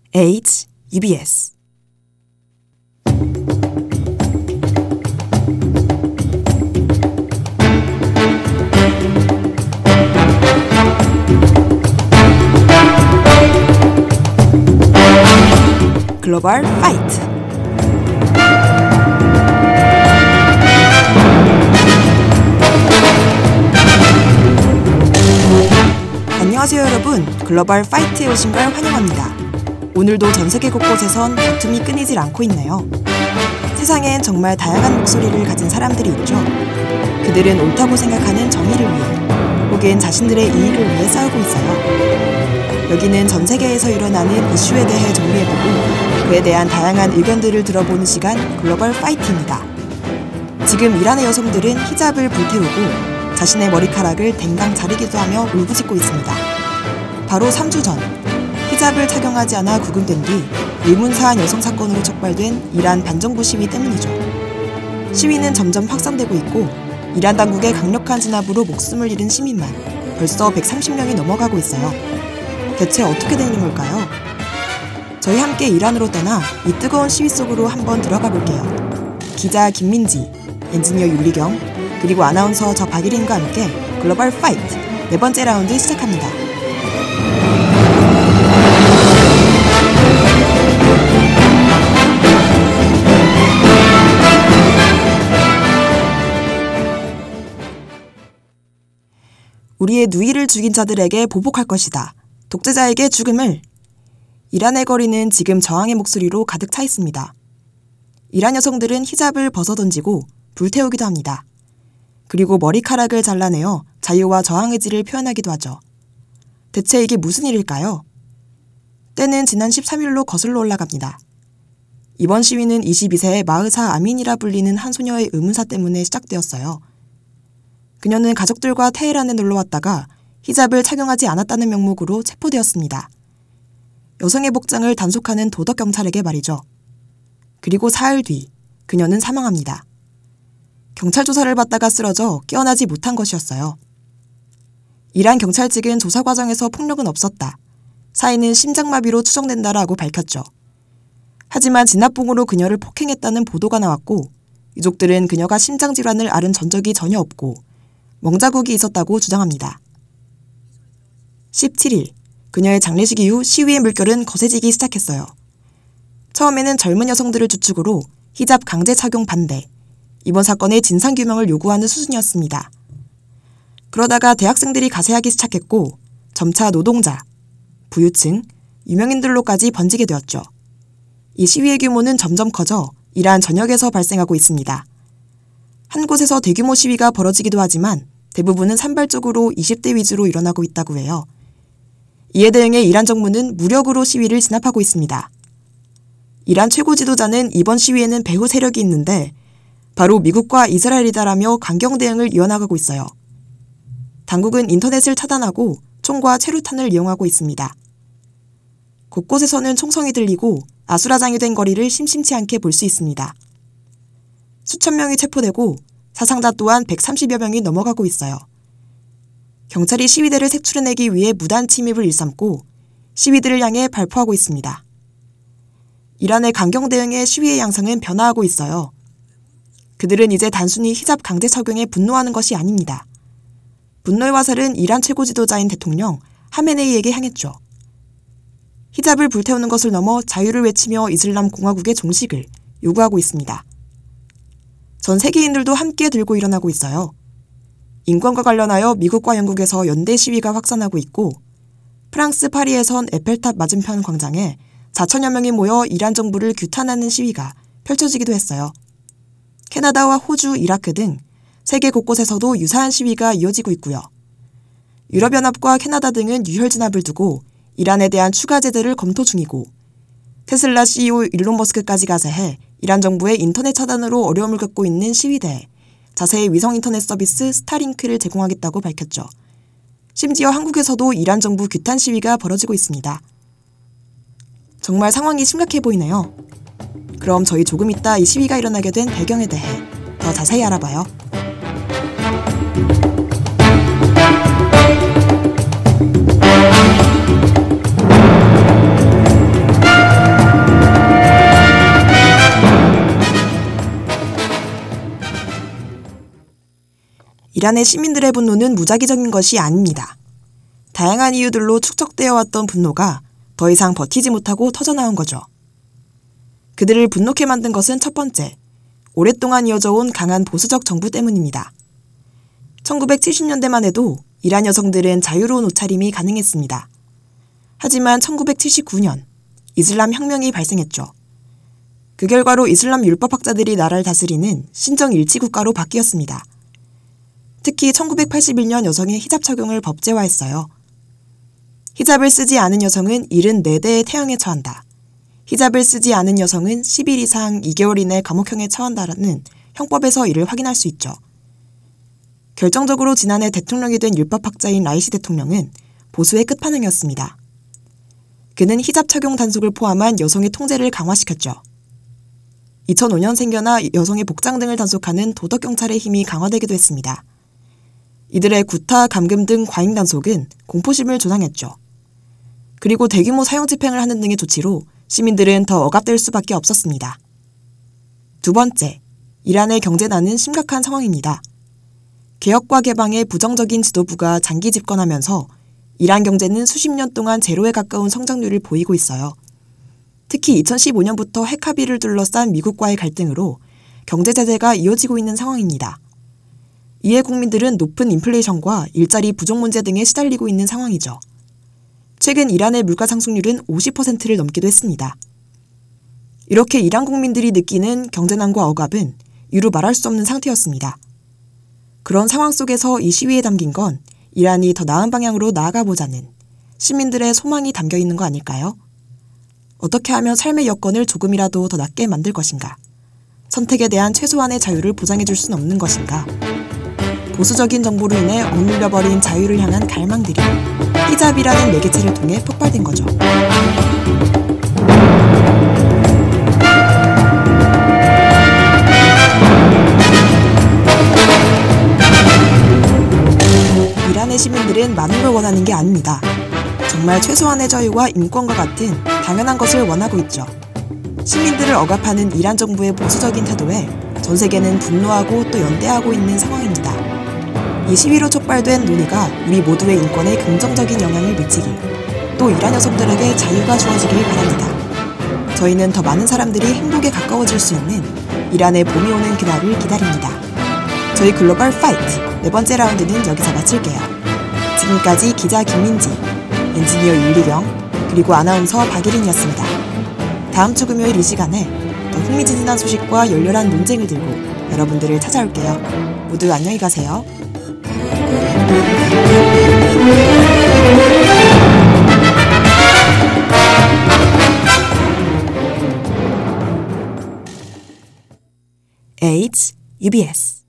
HUBS 글로벌 파이트. 안녕하세요 여러분, 글로벌 파이트에 오신 걸 환영합니다. 오늘도 전 세계 곳곳에선 다툼이 끊이질 않고 있네요. 세상엔 정말 다양한 목소리를 가진 사람들이 있죠. 그들은 옳다고 생각하는 정의를 위해 혹은 자신들의 이익을 위해 싸우고 있어요. 여기는 전 세계에서 일어나는 이슈에 대해 정리해보고 그에 대한 다양한 의견들을 들어보는 시간 글로벌 파이트입니다. 지금 이란의 여성들은 히잡을 불태우고 자신의 머리카락을 댕강 자르기도 하며 울부짖고 있습니다. 바로 3주 전 히잡을 착용하지 않아 구금된 뒤 의문사한 여성 사건으로 촉발된 이란 반정부 시위 때문이죠. 시위는 점점 확산되고 있고 이란 당국의 강력한 진압으로 목숨을 잃은 시민만 벌써 130명이 넘어가고 있어요. 대체 어떻게 되는 걸까요? 저희 함께 이란으로 떠나 이 뜨거운 시위 속으로 한번 들어가 볼게요. 기자 김민지, 엔지니어 윤리경, 그리고 아나운서 저 박예린과 함께 글로벌 파이트 네 번째 라운드 시작합니다. 우리의 누이를 죽인 자들에게 보복할 것이다. 독재자에게 죽음을. 이란의 거리는 지금 저항의 목소리로 가득 차 있습니다. 이란 여성들은 히잡을 벗어던지고 불태우기도 합니다. 그리고 머리카락을 잘라내어 자유와 저항 의지를 표현하기도 하죠. 대체 이게 무슨 일일까요? 때는 지난 13일로 거슬러 올라갑니다. 이번 시위는 22세의 마흐사 아민이라 불리는 한 소녀의 의문사 때문에 시작되었어요. 그녀는 가족들과 테헤란에 놀러왔다가 히잡을 착용하지 않았다는 명목으로 체포되었습니다. 여성의 복장을 단속하는 도덕경찰에게 말이죠. 그리고 사흘 뒤 그녀는 사망합니다. 경찰 조사를 받다가 쓰러져 깨어나지 못한 것이었어요. 이란 경찰 측은 조사 과정에서 폭력은 없었다. 사인은 심장마비로 추정된다라고 밝혔죠. 하지만 진압봉으로 그녀를 폭행했다는 보도가 나왔고 유족들은 그녀가 심장질환을 앓은 전적이 전혀 없고 멍자국이 있었다고 주장합니다. 17일, 그녀의 장례식 이후 시위의 물결은 거세지기 시작했어요. 처음에는 젊은 여성들을 주축으로 히잡 강제 착용 반대, 이번 사건의 진상규명을 요구하는 수준이었습니다. 그러다가 대학생들이 가세하기 시작했고 점차 노동자, 부유층, 유명인들로까지 번지게 되었죠. 이 시위의 규모는 점점 커져 이란 전역에서 발생하고 있습니다. 한 곳에서 대규모 시위가 벌어지기도 하지만 대부분은 산발적으로 20대 위주로 일어나고 있다고 해요. 이에 대응해 이란 정부는 무력으로 시위를 진압하고 있습니다. 이란 최고 지도자는 이번 시위에는 배후 세력이 있는데 바로 미국과 이스라엘이다라며 강경 대응을 이어나가고 있어요. 당국은 인터넷을 차단하고 총과 최루탄을 이용하고 있습니다. 곳곳에서는 총성이 들리고 아수라장이 거리를 심심치 않게 볼 수 있습니다. 수천 명이 체포되고 사상자 또한 130여 명이 넘어가고 있어요. 경찰이 시위대를 색출해내기 위해 무단 침입을 일삼고 시위들을 향해 발포하고 있습니다. 이란의 강경 대응에 시위의 양상은 변화하고 있어요. 그들은 이제 단순히 히잡 강제 착용에 분노하는 것이 아닙니다. 분노의 화살은 이란 최고 지도자인 대통령 하메네이에게 향했죠. 히잡을 불태우는 것을 넘어 자유를 외치며 이슬람 공화국의 종식을 요구하고 있습니다. 전 세계인들도 함께 들고 일어나고 있어요. 인권과 관련하여 미국과 영국에서 연대 시위가 확산하고 있고 프랑스 파리에선 에펠탑 맞은편 광장에 4천여 명이 모여 이란 정부를 규탄하는 시위가 펼쳐지기도 했어요. 캐나다와 호주, 이라크 등 세계 곳곳에서도 유사한 시위가 이어지고 있고요. 유럽연합과 캐나다 등은 유혈 진압을 두고 이란에 대한 추가 제재를 검토 중이고 테슬라 CEO 일론 머스크까지 가세해 이란 정부의 인터넷 차단으로 어려움을 겪고 있는 시위대에 자세히 위성 인터넷 서비스 스타링크를 제공하겠다고 밝혔죠. 심지어 한국에서도 이란 정부 규탄 시위가 벌어지고 있습니다. 정말 상황이 심각해 보이네요. 그럼 저희 조금 이따 이 시위가 일어나게 된 배경에 대해 더 자세히 알아봐요. 이란의 시민들의 분노는 무작위적인 것이 아닙니다. 다양한 이유들로 축적되어 왔던 분노가 더 이상 버티지 못하고 터져나온 거죠. 그들을 분노케 만든 것은 첫 번째, 오랫동안 이어져 온 강한 보수적 정부 때문입니다. 1970년대만 해도 이란 여성들은 자유로운 옷차림이 가능했습니다. 하지만 1979년 이슬람 혁명이 발생했죠. 그 결과로 이슬람 율법학자들이 나라를 다스리는 신정 일치 국가로 바뀌었습니다. 특히 1981년 여성의 히잡 착용을 법제화했어요. 히잡을 쓰지 않은 여성은 74대의 태형에 처한다. 히잡을 쓰지 않은 여성은 10일 이상 2개월 이내 감옥형에 처한다라는 형법에서 이를 확인할 수 있죠. 결정적으로 지난해 대통령이 된 율법학자인 라이시 대통령은 보수의 끝판왕이었습니다. 그는 히잡 착용 단속을 포함한 여성의 통제를 강화시켰죠. 2005년 생겨나 여성의 복장 등을 단속하는 도덕경찰의 힘이 강화되기도 했습니다. 이들의 구타, 감금 등 과잉 단속은 공포심을 조장했죠. 그리고 대규모 사형 집행을 하는 등의 조치로 시민들은 더 억압될 수밖에 없었습니다. 두 번째, 이란의 경제난은 심각한 상황입니다. 개혁과 개방의 부정적인 지도부가 장기 집권하면서 이란 경제는 수십 년 동안 제로에 가까운 성장률을 보이고 있어요. 특히 2015년부터 핵 합의를 둘러싼 미국과의 갈등으로 경제 제재가 이어지고 있는 상황입니다. 이에 국민들은 높은 인플레이션과 일자리 부족 문제 등에 시달리고 있는 상황이죠. 최근 이란의 물가 상승률은 50%를 넘기도 했습니다. 이렇게 이란 국민들이 느끼는 경제난과 억압은 이루 말할 수 없는 상태였습니다. 그런 상황 속에서 이 시위에 담긴 건 이란이 더 나은 방향으로 나아가보자는 시민들의 소망이 담겨 있는 거 아닐까요? 어떻게 하면 삶의 여건을 조금이라도 더 낫게 만들 것인가? 선택에 대한 최소한의 자유를 보장해줄 수는 없는 것인가? 보수적인 정보로 인해 억눌려버린 자유를 향한 갈망들이 히잡이라는 매개체를 통해 폭발된 거죠. 이란의 시민들은 많은 걸 원하는 게 아닙니다. 정말 최소한의 자유와 인권과 같은 당연한 것을 원하고 있죠. 시민들을 억압하는 이란 정부의 보수적인 태도에 전 세계는 분노하고 또 연대하고 있는 상황입니다. 이 시위로 촉발된 논의가 우리 모두의 인권에 긍정적인 영향을 미치길, 또 이란 여성들에게 자유가 주어지길 바랍니다. 저희는 더 많은 사람들이 행복에 가까워질 수 있는 이란의 봄이 오는 그날을 기다립니다. 저희 글로벌 파이트 4번째 라운드는 여기서 마칠게요. 지금까지 기자 김민지, 엔지니어 윤리경, 그리고 아나운서 박예린이었습니다. 다음 주 금요일 이 시간에 더 흥미진진한 소식과 열렬한 논쟁을 들고 여러분들을 찾아올게요. 모두 안녕히 가세요. UBS